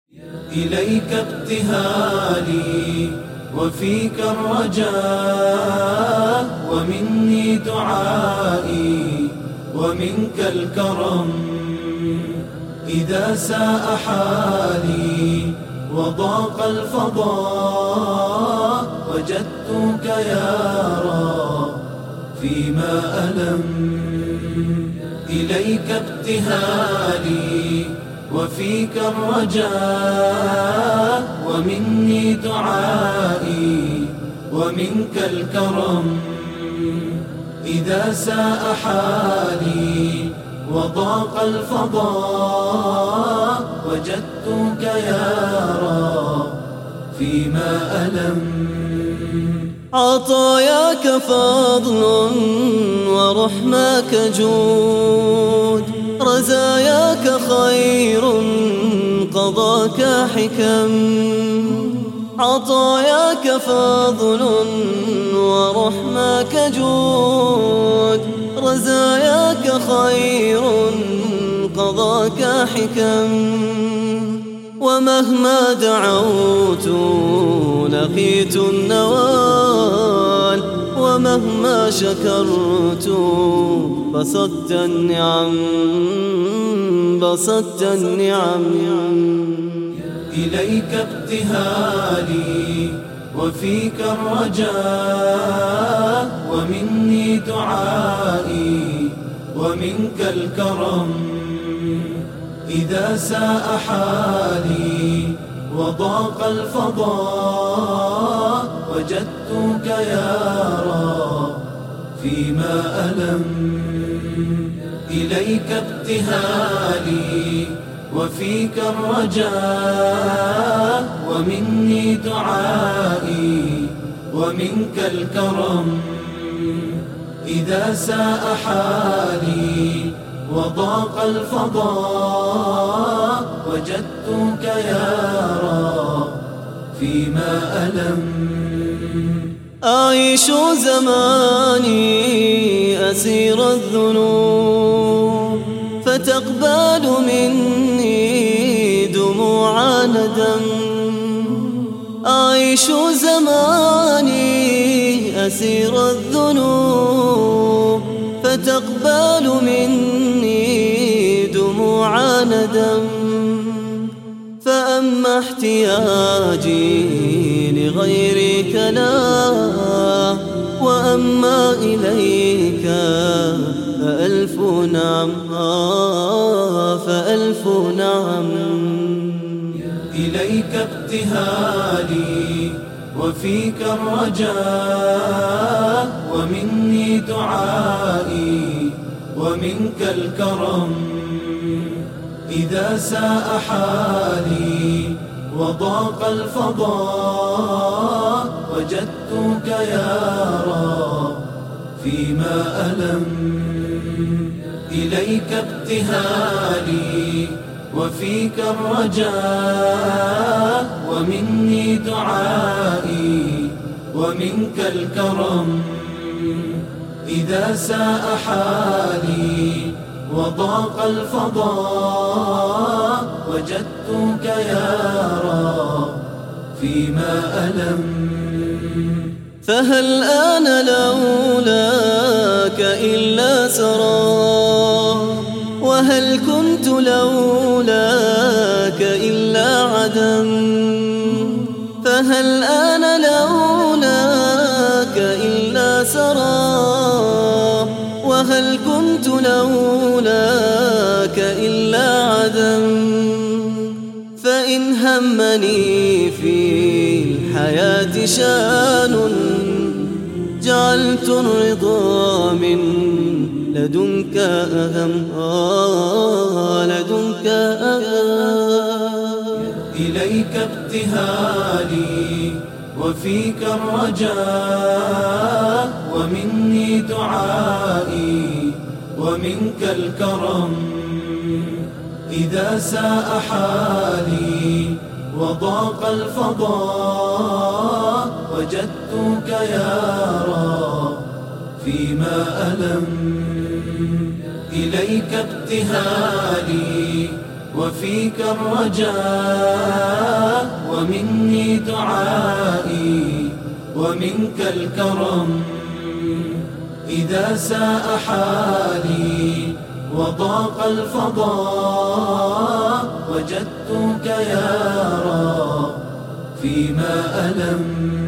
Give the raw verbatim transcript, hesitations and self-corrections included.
إليك ابتهالي وفيك الرجاء، ومني دعائي ومنك الكرم. إذا ساء حالي وضاق الفضاء، وجدتك يا رب فيما ألم. إليك ابتهالي وفيك الرجاء، ومني دعائي ومنك الكرم. إذا ساء حالي وضاق الفضاء، وجدتك يا رب فيما ألم. عطاياك فضل ورحماك جود، رزاياك خير قضاك حكم. عطاياك فضل ورحماك جود، رزاياك خير قضاك حكم. ومهما دعوت لقيت النوال، ومهما شكرت بسطت النعم بسطت النعم. إليك ابتهالي وفيك الرجاء، ومني دعائي ومنك الكرم. إذا ساء حالي وضاق الفضاء، وجدتك يا رب فيما ألم. إليك ابتهالي وفيك الرجاء، ومني دعائي ومنك الكرم. إذا ساء حالي وضاق الفضاء، وجدتك يا رب فيما ألم. أعيش زماني أسير الذنوب، فتقبل مني دموع ندم. أعيش زماني أسير الذنوب، فتقبل مني دموع ندم. فأما احتياجي لغيرك لا، وأما إليك فألف نعم فألف نعم. إليك ابتهالي وفيك الرجاء، ومني دعائي ومنك الكرم. إذا ساء حالي وضاق الفضاء، وجدتك يا رب فيما ألم. إليك ابتهالي وفيك الرجاء، ومني دعائي ومنك الكرم. إذا ساء حالي وضاق الفضاء، وجدتك يا رب فيما ألم. فهل أنا لولاك إلا سرى، وهل كنت لولاك إلا عدم. فهل أنا لولاك إلا سرى، وهل كنت لولاك إلا عدم. فإن همني في الحياة شان، جعلت الرضا من لدنك أهم آه لدنك أهم. إليك ابتهالي وفيك الرجاء، ومني دعائي ومنك الكرم. إذا ساء حالي وضاق الفضاء، وجدتك يا رب فيما ألم. إليك ابتهالي وفيك الرجاء، ومني دعائي ومنك الكرم. إذا ساء حالي وضاق الفضاء، وجدتك يا رب فيما ألم.